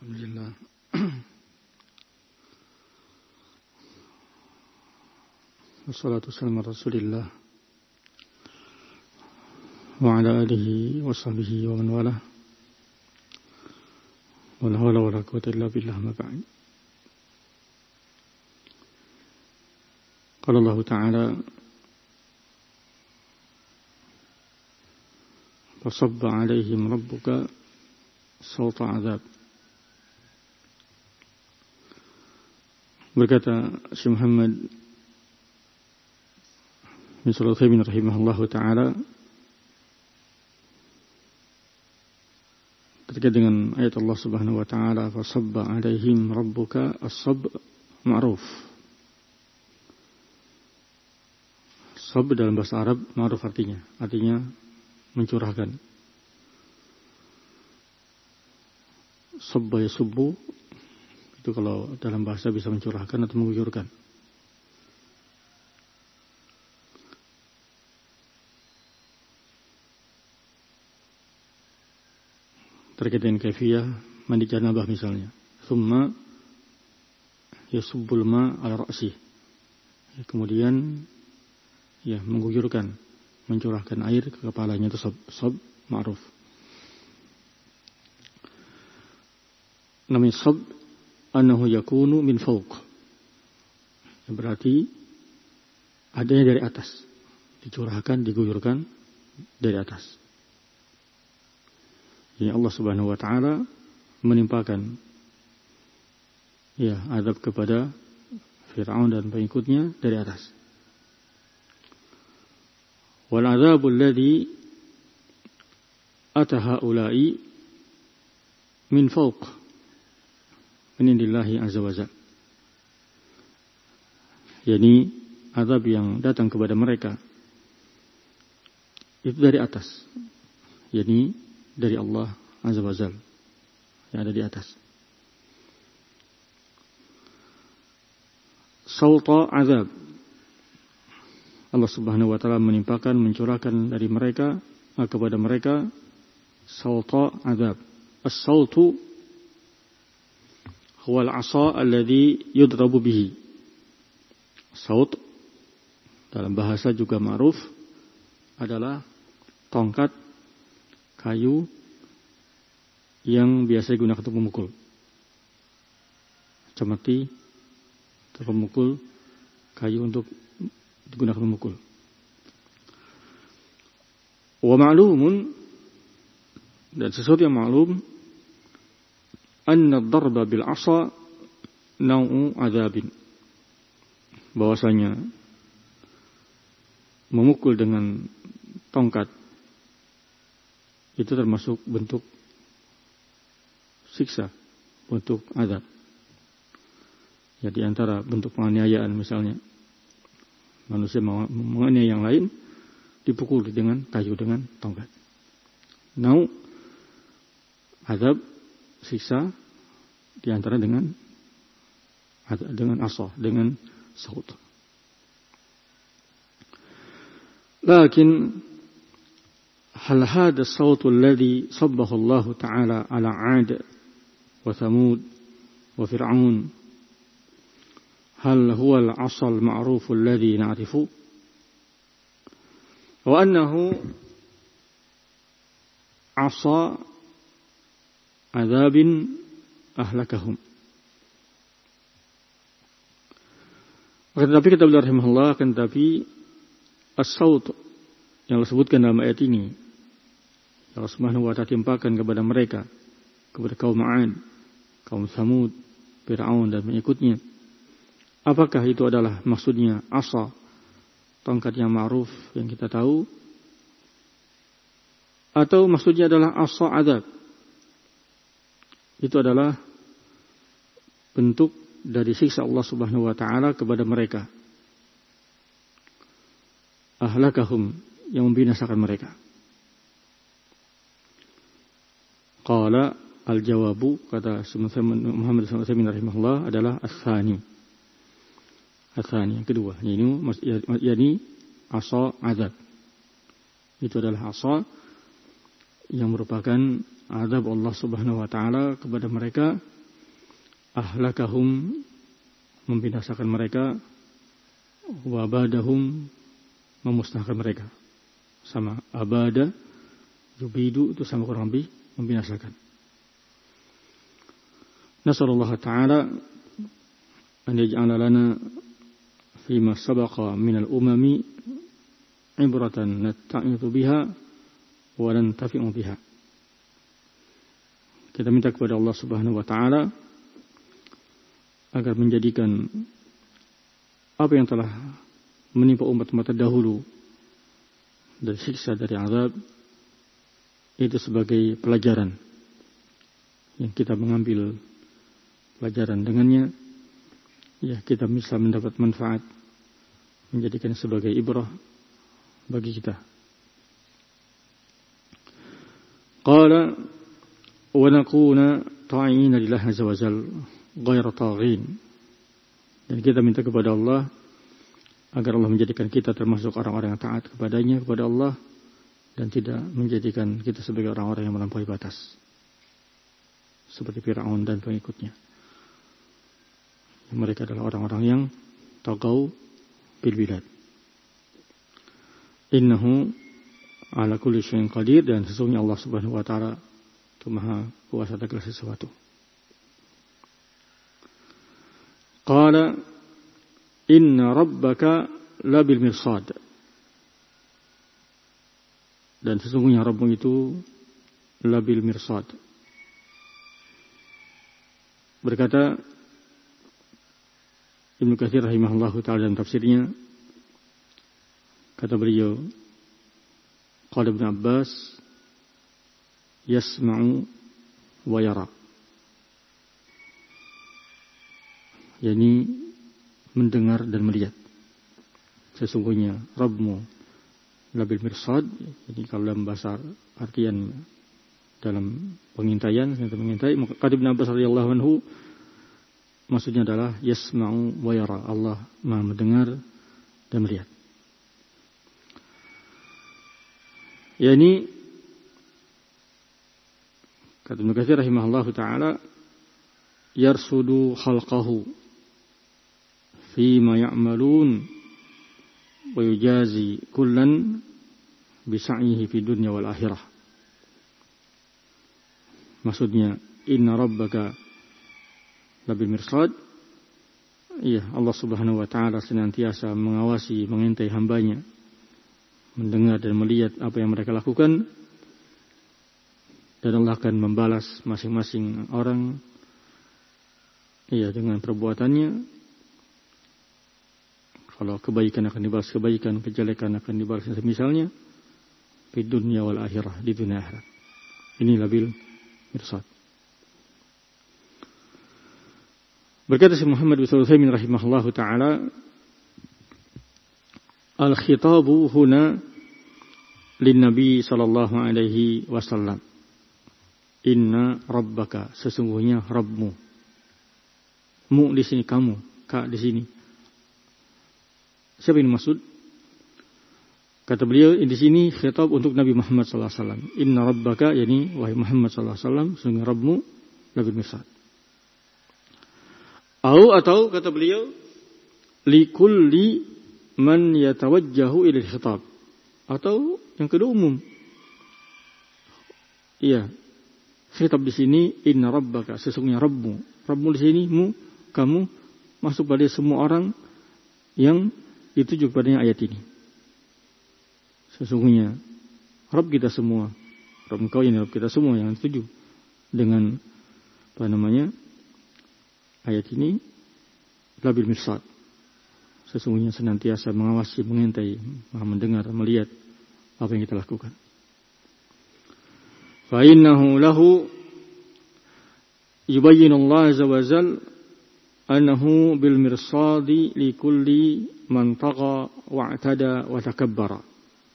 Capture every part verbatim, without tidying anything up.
Alhamdulillah. Wassalatu wassalamu ala Rasulillah wa ala alihi wa sahbihi wa man walah. Wala hawla wala quwwata illa billah, ma ba'd. Qala Allah Ta'ala fasabba alaihim rabbuka sawta azab. Berkata Syekh Muhammad bin Shalih Al-Utsaimin rahimahullahu taala ketika dengan ayat Allah Subhanahu wa taala fasabba alaihim rabbuka, as-sab ma'ruf. Sab dalam bahasa Arab ma'ruf artinya artinya mencurahkan. Sabba yasubbu itu kalau dalam bahasa bisa mencurahkan atau mengguyurkan. Terkait dengan kaifiyah mandi janabah misalnya. Tsumma yasubbul ma ala ra'si. Ya, kemudian ya mengguyurkan, mencurahkan air ke kepalanya, itu sab, sab ma'ruf. Namanya sab annahu yakunu min fawq. Berarti adanya dari atas, dicurahkan, diguyurkan dari atas. Jadi Allah Subhanahu wa taala menimpakan ya azab kepada Fir'aun dan pengikutnya dari atas. Wal azabul ladzi ata haula'i min fawq min indillahi azza wa jalla. Yani azab yang datang kepada mereka itu dari atas, yani dari Allah azza wa jalla yang ada di atas. Sawta azab, Allah Subhanahu wa taala menimpakan, mencurahkan dari mereka kepada mereka sawta azab. As-sawtu huwa al-'asa alladhi yudrabu bihi. Saut dalam bahasa juga ma'ruf adalah tongkat kayu yang biasa digunakan untuk memukul. Cemeti atau pemukul kayu untuk digunakan memukul. Wa ma'lumun, dan sesuatu yang maklum, anna ad-darba bil 'asa naw'u 'adzabin. Bahwasanya memukul dengan tongkat itu termasuk bentuk siksa, bentuk azab. Ya, di antara bentuk penganiayaan misalnya manusia menganiaya yang lain dipukul dengan kayu, dengan tongkat. Nau azab, siksa, di antara dengan dengan asa, dengan saut. Lakin hal hada as-saut alladhi sabbahu Allah Ta'ala ala 'ad wa Thamud wa Fir'aun, hal huwa al-'asa al-ma'ruf alladhi na'rifu wa annahu 'asa azabin ahlakahum. Akan tetapi kata beliau rahimahullah, akan tetapi as-saut yang disebutkan dalam ayat ini Allah Subhanahu wa ta'ala timpakan kepada mereka, kepada kaum 'Ad, kaum Thamud, Fir'aun dan pengikutnya. Apakah itu adalah maksudnya asa, tongkat yang ma'ruf yang kita tahu, atau maksudnya adalah asa azab? Itu adalah bentuk dari siksa Allah Subhanahu wa ta'ala kepada mereka. Ahlakahum, yang membinasakan mereka. Qala al-jawabu, kata Muhammad sallallahu alaihi wasallam rahimahullah, adalah as-tsani. As-tsani, yang kedua. Ini yakni asa azab. Itu adalah asa yang merupakan azab Allah Subhanahu wa taala kepada mereka ahlakahum, membinasakan mereka, wa abadahum, memusnahkan mereka. Sama abada, yubidu, itu sama kurang lebih membinasakan. Nasallallahu ta'ala an yaj'ala lana fima sabaqa minal umami ibratan natta'idu biha wa nantafi'u biha. Kita minta kepada Allah Subhanahu wa ta'ala agar menjadikan apa yang telah menimpa umat-umat terdahulu dari siksa, dari azab, itu sebagai pelajaran yang kita mengambil pelajaran dengannya, ya kita bisa mendapat manfaat, menjadikan sebagai ibrah bagi kita. Qala wa nakuna ta'ina lillahi azza wa jalla ghairu taghin. Dan kita minta kepada Allah agar Allah menjadikan kita termasuk orang-orang yang taat kepadanya, kepada Allah, dan tidak menjadikan kita sebagai orang-orang yang melampaui batas seperti Fir'aun dan pengikutnya. Mereka adalah orang-orang yang tagaw bil bilad. Innahu ala kulli syai'in qadir, dan sesungguhnya Allah Subhanahu wa taala itu Maha kuasa atas segala sesuatu. Qala inna rabbaka labil mirsad. Dan sesungguhnya Rabbmu itu labil mirsad. Berkata Ibnu Katsir rahimahullahu ta'ala dalam tafsirnya, kata beliau, qala Ibnu Abbas yasma'u wa yara, yakni mendengar dan melihat. Sesungguhnya Rabbmu labil mirsad, jadi kalau dalam bahasa artian dalam pengintaian, mengintai, kata Ibnu Abbas radhiyallahu anhu, maksudnya adalah yasma'u wa yara, Allah Maha mendengar dan melihat. Ya, ini kata Ibnu Katsir rahimahullahu taala, yarsudu khalqahu fi ma ya'malun wa yujazi kullan bi sa'yihi fi dunya wal akhirah. Maksudnya inna rabbaka labil mirsad, iya, Allah Subhanahu wa taala senantiasa mengawasi, mengintai hambanya, mendengar dan melihat apa yang mereka lakukan, dan Allah akan membalas masing-masing orang, iya, dengan perbuatannya. Kalau kebaikan akan dibalas kebaikan, kejelekan akan dibalas semisalnya di dunia wal akhirah, di dunia akhirat. Ini labil mirsad. Berkata Syekh Muhammad bin Shalih Al-Utsaimin rahimahullahu taala, al-khitabu huna lin-nabi sallallahu alaihi wasallam. Inna rabbaka, sesungguhnya Rabbmu. Mu di sini kamu, ka di sini. Siapa yang maksud? Kata beliau di sini khitab untuk Nabi Muhammad sallallahu alaihi wasallam. Inna rabbaka, yani wahai Muhammad sallallahu alaihi wasallam, sesungguhnya Rabbmu labil mirsad. Au, atau kata beliau, likulli man yatawajjahu ilal khitab, atau yang kedua umum. Iya, khitab di sini inna rabbaka, sesungguhnya Rabbmu. Rabbmu di sini mu, kamu, masuk pada semua orang yang dituju kepadanya ayat ini. Sesungguhnya Rabb kita semua, Rabb engkau ini Rabb kita semua yang dituju dengan apa namanya? Ayat ini labil mirsad, sesungguhnya senantiasa mengawasi, mengintai, maha mendengar, melihat apa yang kita lakukan. Fa innahu lahu yubayyinu Allah azza wa jalla annahu bil mirsadi li kulli man tagha wa'tada wa takabbara.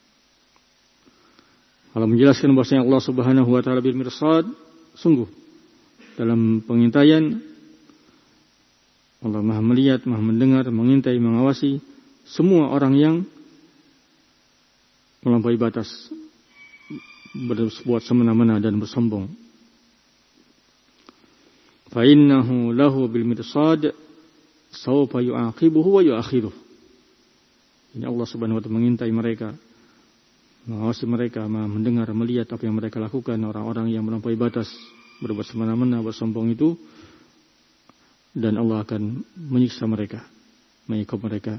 Kalau menjelaskan bahwasanya Allah Subhanahu wa taala bil mirsad, sungguh dalam pengintaian Allah Maha melihat, Maha mendengar, mengintai, mengawasi semua orang yang melampaui batas, berbuat semena-mena dan bersombong. fa innahu lahu bil mirsad sawfa yu'aqibuhu wa yu'akhiruh. Ini Allah Subhanahu wa taala mengintai mereka, mengawasi mereka, mendengar, melihat apa yang mereka lakukan. Orang-orang yang melampaui batas, berbuat semena-mena, bersombong itu, dan Allah akan menyiksa mereka, menyiksa mereka.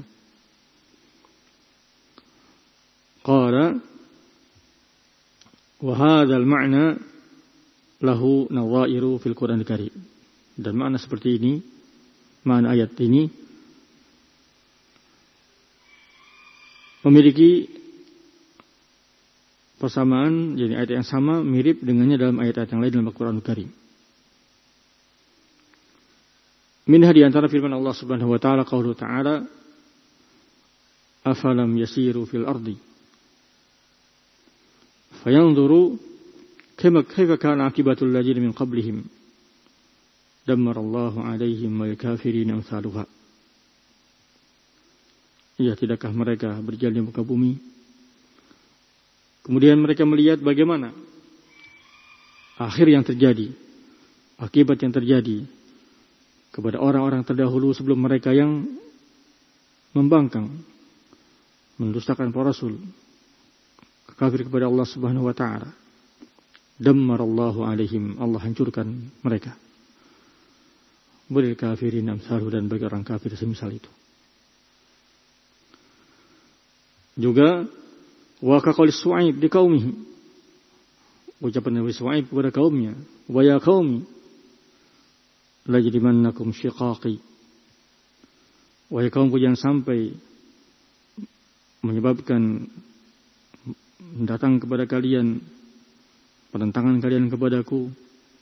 Qala wa hadzal ma'na lahu nawairu fil Qur'anil Karim. Dan makna seperti ini, makna ayat ini memiliki persamaan, jadi ayat yang sama mirip dengannya dalam ayat-ayat yang lain dalam Al-Qur'anul Karim. Minha di antara firman Allah Subhanahu wa taala, qaulu ta'ala, afalam yasiru fil ardi fayanzuru kaifa kana akibatul ladzina min qablihim dammarallahu 'alaihim wal kafirin amsaluha. Ya, tidakkah mereka berjalan di muka bumi, kemudian mereka melihat bagaimana akhir yang terjadi, akibat yang terjadi kepada orang-orang terdahulu sebelum mereka yang membangkang, mendustakan para rasul, kafir kepada Allah Subhanahu wa taala. Dammarallahu alaihim, Allah hancurkan mereka. Walil kafirin amsaluh, dan bagi orang kafir semisal itu. Juga wa kaqauli Su'aib di qaumihi, ucapan Nabi Su'aib kepada kaumnya, wa ya qaumi la yajrimannakum shiqaqi, wahai kaumku, jangan sampai menyebabkan datang kepada kalian penentangan kalian kepadaku,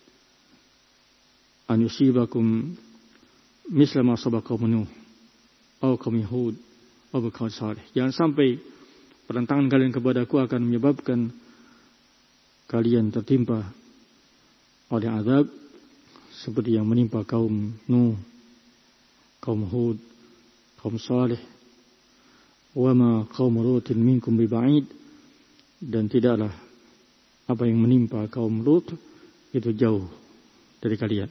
an yusibakum misla ma asaba qaum Nuh aw qaum Hud aw qaum Salih. Jangan sampai penentangan kalian kepadaku akan menyebabkan kalian tertimpa oleh azab seperti yang menimpa kaum Nuh, kaum Hud, kaum Salih. Wa ma qaum Lutin minkum biba'id, dan tidaklah apa yang menimpa kaum Lut itu jauh dari kalian.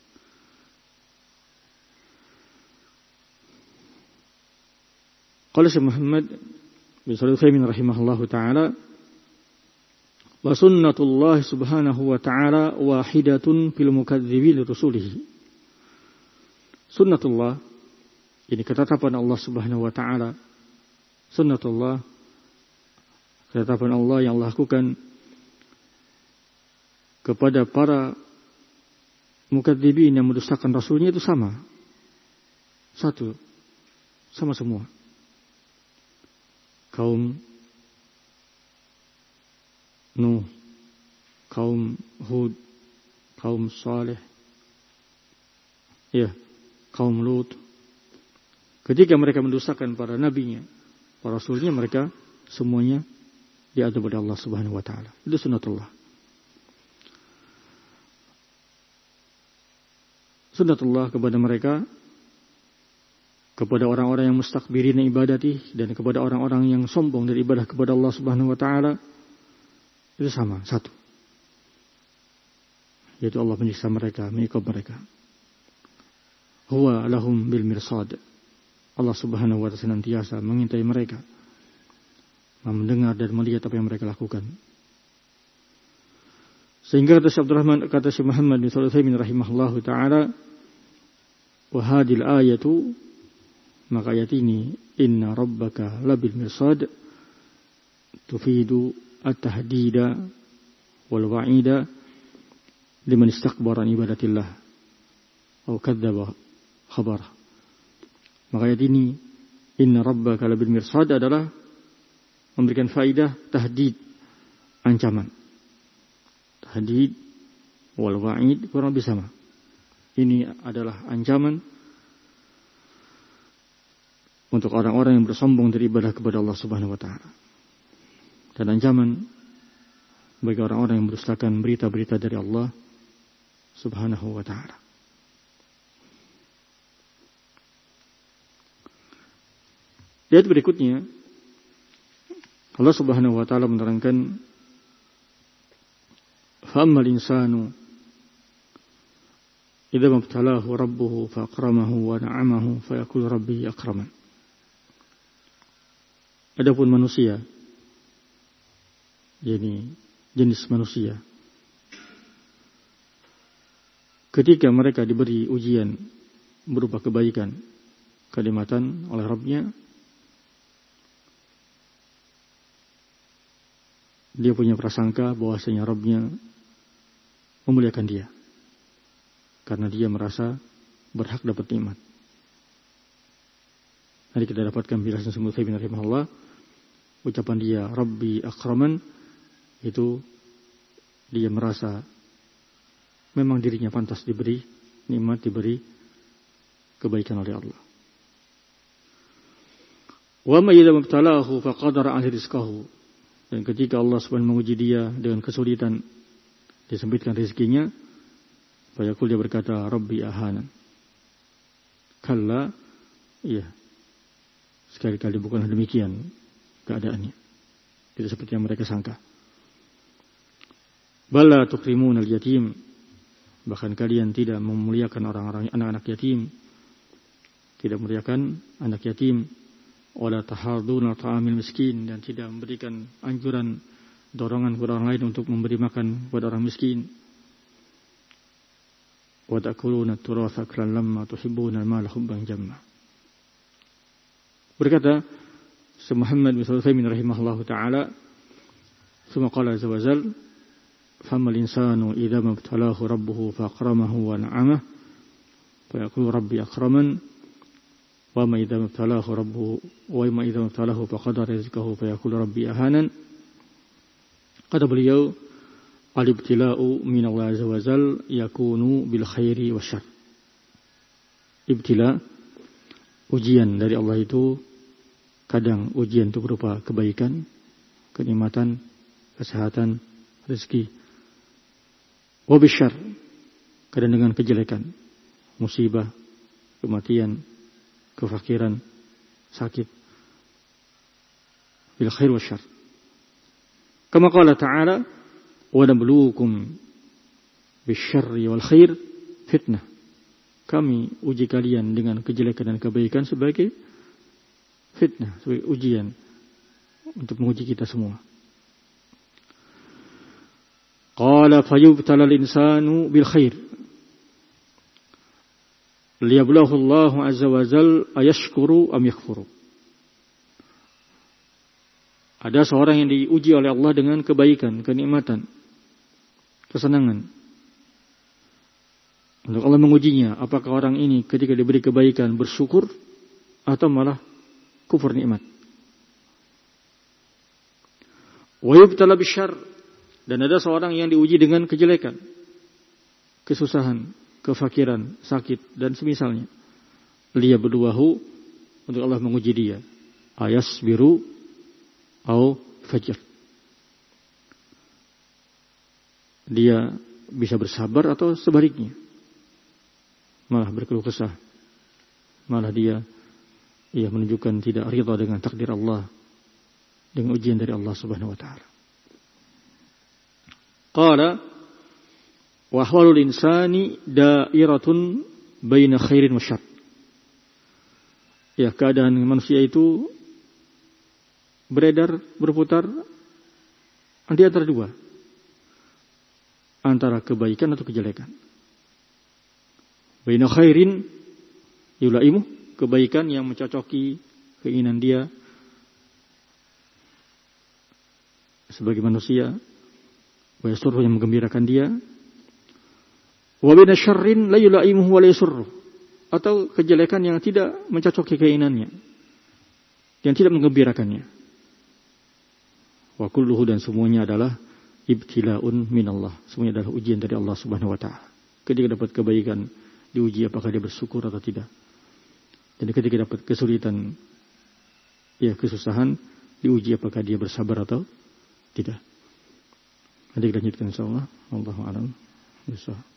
Qala Syekh Muhammad bin Shalih Al-Utsaimin rahimahullahu taala, wa sunnatullah subhanahu wa ta'ala wahidatun fil mukadzibin rusulihi. Sunnatullah, ini ketetapan Allah Subhanahu wa ta'ala. Sunnatullah, ketetapan Allah yang Allah lakukan kepada para mukadzibin yang mendustakan rasulnya itu sama. Satu, sama semua. Kaum Nuh, kaum Hud, kaum Saleh, ya, kaum Lut. Ketika mereka mendustakan para nabinya, para rasulnya, mereka semuanya diadab oleh Allah Subhanahu wa taala. Itu sunnatullah. Sunnatullah kepada mereka, kepada orang-orang yang mustakbirin ibadati, dan kepada orang-orang yang sombong dari ibadah kepada Allah Subhanahu wa taala, itu sama, satu. Yaitu Allah menyiksa mereka, menyiksa mereka. Huwa lahum bil mirsad. Allah Subhanahu wa taala senantiasa mengintai mereka, mendengar dan melihat apa yang mereka lakukan. Sehingga kata Syekh Abdurrahman, kata Syekh Muhammad bin Shalih Al-Utsaimin rahimahullahu taala, wa hadil ayatu, maka ayat ini, inna rabbaka labil mirsad, tufidu at-tahdida wal wa'ida liman istakbara an ibadatillah atau kadzdzaba khabar. Maka ayat ini, inna rabbaka labil mirsad, adalah memberikan faidah tahdid, ancaman. Tahdid wal wa'id kurang lebih sama. Ini adalah ancaman untuk orang-orang yang bersombong dari ibadah kepada Allah Subhanahu wa taala, dan ancaman bagi orang-orang yang mendustakan berita-berita dari Allah Subhanahu wa taala. Di ayat berikutnya Allah Subhanahu wa taala menerangkan, fa'ammal insanu idza mabtalahu rabbuhu faqramahu wa na'amahu fayaqulu rabbi akraman. Adapun manusia, yakni jenis manusia, ketika mereka diberi ujian berupa kebaikan, kenikmatan oleh Rabb-Nya, dia punya prasangka bahwasanya Rabb-Nya memuliakan dia karena dia merasa berhak dapat nikmat. Nanti kita dapatkan penjelasan Syekh Utsaimin rahimahullah, ucapan dia Rabbi akraman itu dia merasa memang dirinya pantas diberi nikmat, diberi kebaikan oleh Allah. Wa ma idza mabtalahu faqadara 'alaihi rizqahu. Dan ketika Allah subhanahu menguji dia dengan kesulitan, disempitkan rezekinya, fayaqul dia berkata Rabbi ahanan. Kalla, iya, sekali-kali bukanlah demikian keadaannya. Tidak seperti yang mereka sangka. Bala tukrimun al-yatim. Bahkan kalian tidak memuliakan orang-orang anak-anak yatim. Tidak memuliakan anak yatim. Wala tahaduna ta'amil miskin. Dan tidak memberikan anjuran, dorongan kepada orang lain untuk memberi makan kepada orang miskin. Wa ta'kuluna at-turatha aklan lamma tuhibbuna al-mala hubban jamma. Berkata Syekh Muhammad bin Utsaimin rahimahullahu taala, "Tsumma qala azza wa jalla, famal insanu idza mabtalahu rabbuhu faqramahu wa na'amahu, fa yaqulu rabbi akraman, wa ma idza mabtalahu rabbuhu wa ma idza mabtalahu faqadara rizqahu fa yaqulu rabbi ahanan." Kata beliau, al-ibtila'u min Allah azza wa jalla yakunu bil khairi wasyarr. Ibtila, ujian dari Allah itu kadang ujian itu berupa kebaikan, kenikmatan, kesehatan, rezeki. Wa bisyarr, kadang dengan kejelekan, musibah, kematian, kefakiran, sakit. Bil khair wasyarr. Kama qala ta'ala, wa nabluukum bisyarri wal khair fitnah. Kami uji kalian dengan kejelekan dan kebaikan sebagai fitnah, sebagai ujian untuk menguji kita semua. Qala fayubtala al-insanu bil khair liyabluwahu Allah azza wa jalla ayashkuru am yakfuru. Ada seorang yang diuji oleh Allah dengan kebaikan, kenikmatan, kesenangan. Untuk Allah mengujinya, apakah orang ini ketika diberi kebaikan bersyukur atau malah kufur nikmat. Wa yubtala bisyarr, dan ada seorang yang diuji dengan kejelekan, kesusahan, kefakiran, sakit dan semisalnya. Liyabluwahu, untuk Allah menguji dia. Ayasbiru au fajr. Dia bisa bersabar atau sebaliknya, malah berkeluh kesah, malah dia ia menunjukkan tidak ridha dengan takdir Allah, dengan ujian dari Allah Subhanahu wa taala. Qala wa ahwalul insani da'iratun baina khairin wa syarr. Ya, keadaan manusia itu beredar, berputar di antara dua, antara kebaikan atau kejelekan. Baina khairin yulaimu, kebaikan yang mencocoki keinginan dia sebagai manusia, wa yasurru, yang menggembirakan dia, wa baina syarrin la yulaimuhu wa la yasurru, atau kejelekan yang tidak mencocoki keinginannya, yang tidak menggembirakannya. Wa kulluhu, dan semuanya adalah ibtila'un minallah, semuanya adalah ujian dari Allah Subhanahu wa taala. Ketika dapat kebaikan, diuji apakah dia bersyukur atau tidak. Dan ketika dapat kesulitan, ya kesusahan, diuji apakah dia bersabar atau tidak. Nanti kita lanjutkan insyaallah. Wallahu a'lam bishawab.